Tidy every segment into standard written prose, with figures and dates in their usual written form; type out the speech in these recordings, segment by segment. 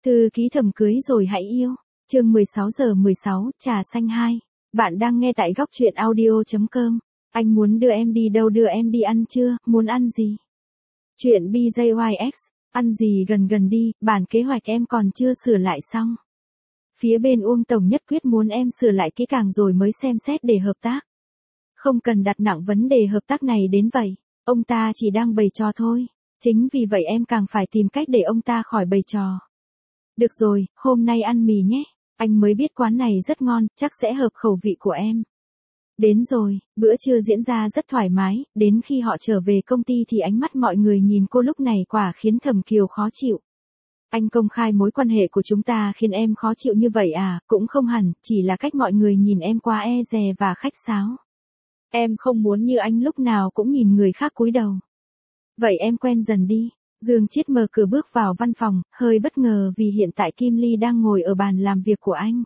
Thư ký Thẩm cưới rồi hãy yêu. Chương 16:16, trà xanh 2. Bạn đang nghe tại góc truyện audio.com. Anh muốn đưa em đi đâu, đưa em đi ăn chưa, muốn ăn gì? Chuyện BJYX, ăn gì gần gần đi, bản kế hoạch em còn chưa sửa lại xong. Phía bên Uông Tổng nhất quyết muốn em sửa lại kỹ càng rồi mới xem xét để hợp tác. Không cần đặt nặng vấn đề hợp tác này đến vậy, ông ta chỉ đang bày trò thôi. Chính vì vậy em càng phải tìm cách để ông ta khỏi bày trò. Được rồi, hôm nay ăn mì nhé. Anh mới biết quán này rất ngon, chắc sẽ hợp khẩu vị của em. Đến rồi, bữa trưa diễn ra rất thoải mái, đến khi họ trở về công ty thì ánh mắt mọi người nhìn cô lúc này quả khiến Thẩm Kiều khó chịu. Anh công khai mối quan hệ của chúng ta khiến em khó chịu như vậy à, cũng không hẳn, chỉ là cách mọi người nhìn em quá e dè và khách sáo. Em không muốn như anh lúc nào cũng nhìn người khác cúi đầu. Vậy em quen dần đi. Dương Chiết mở cửa bước vào văn phòng, hơi bất ngờ vì hiện tại Kim Ly đang ngồi ở bàn làm việc của anh.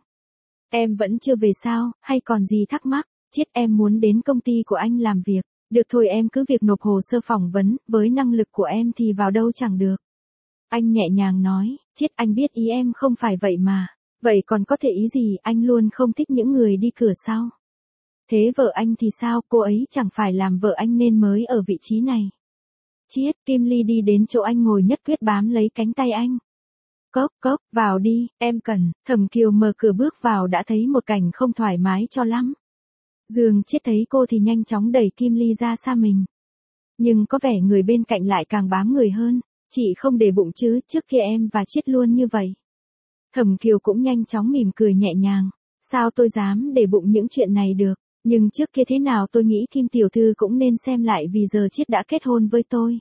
Em vẫn chưa về sao, hay còn gì thắc mắc? Chiết, em muốn đến công ty của anh làm việc. Được thôi, em cứ việc nộp hồ sơ phỏng vấn, với năng lực của em thì vào đâu chẳng được. Anh nhẹ nhàng nói, Chiết, anh biết ý em không phải vậy mà. Vậy còn có thể ý gì, anh luôn không thích những người đi cửa sau. Thế vợ anh thì sao, cô ấy chẳng phải làm vợ anh nên mới ở vị trí này. Chiết, Kim Ly đi đến chỗ anh ngồi nhất quyết bám lấy cánh tay anh. Cốc cốc, vào đi, em cần. Thẩm Kiều mở cửa bước vào đã thấy một cảnh không thoải mái cho lắm. Dương Chiết thấy cô thì nhanh chóng đẩy Kim Ly ra xa mình. Nhưng có vẻ người bên cạnh lại càng bám người hơn. Chị không để bụng chứ, trước kia em và Chiết luôn như vậy. Thẩm Kiều cũng nhanh chóng mỉm cười nhẹ nhàng. Sao tôi dám để bụng những chuyện này được, nhưng trước kia thế nào tôi nghĩ Kim tiểu thư cũng nên xem lại vì giờ Chiết đã kết hôn với tôi.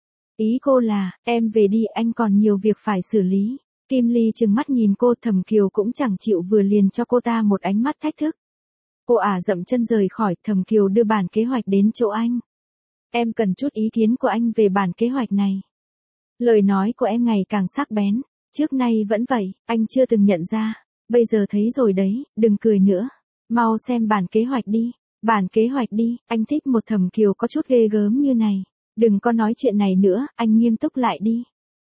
Ý cô là, em về đi, anh còn nhiều việc phải xử lý. Kim Ly trừng mắt nhìn cô, Thẩm Kiều cũng chẳng chịu vừa liền cho cô ta một ánh mắt thách thức. Cô dậm chân rời khỏi, Thẩm Kiều đưa bản kế hoạch đến chỗ anh. Em cần chút ý kiến của anh về bản kế hoạch này. Lời nói của em ngày càng sắc bén, trước nay vẫn vậy, anh chưa từng nhận ra, bây giờ thấy rồi đấy, đừng cười nữa. Mau xem bản kế hoạch đi, bản kế hoạch đi, anh thích một Thẩm Kiều có chút ghê gớm như này. Đừng có nói chuyện này nữa, anh nghiêm túc lại đi.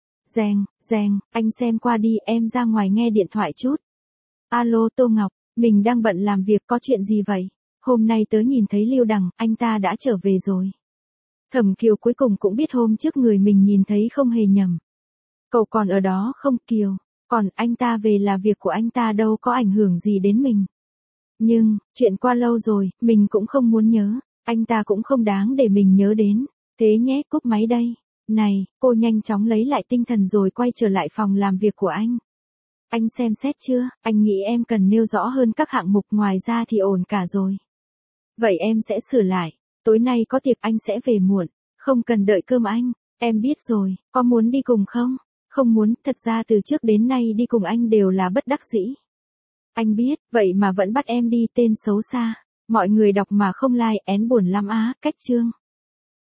Reng, anh xem qua đi, em ra ngoài nghe điện thoại chút. Alo Tô Ngọc, mình đang bận làm việc, có chuyện gì vậy? Hôm nay tớ nhìn thấy Lưu Đằng, anh ta đã trở về rồi. Thẩm Kiều cuối cùng cũng biết hôm trước người mình nhìn thấy không hề nhầm. Cậu còn ở đó không Kiều? Còn anh ta về là việc của anh ta, đâu có ảnh hưởng gì đến mình. Nhưng, chuyện qua lâu rồi, mình cũng không muốn nhớ, anh ta cũng không đáng để mình nhớ đến. Thế nhé, cúp máy đây. Này, cô nhanh chóng lấy lại tinh thần rồi quay trở lại phòng làm việc của anh. Anh xem xét chưa, anh nghĩ em cần nêu rõ hơn các hạng mục, ngoài ra thì ổn cả rồi. Vậy em sẽ sửa lại, tối nay có tiệc anh sẽ về muộn, không cần đợi cơm anh, em biết rồi, có muốn đi cùng không? Không muốn, thật ra từ trước đến nay đi cùng anh đều là bất đắc dĩ. Anh biết, vậy mà vẫn bắt em đi, tên xấu xa. Mọi người đọc mà không like, én buồn lắm á, cách chương.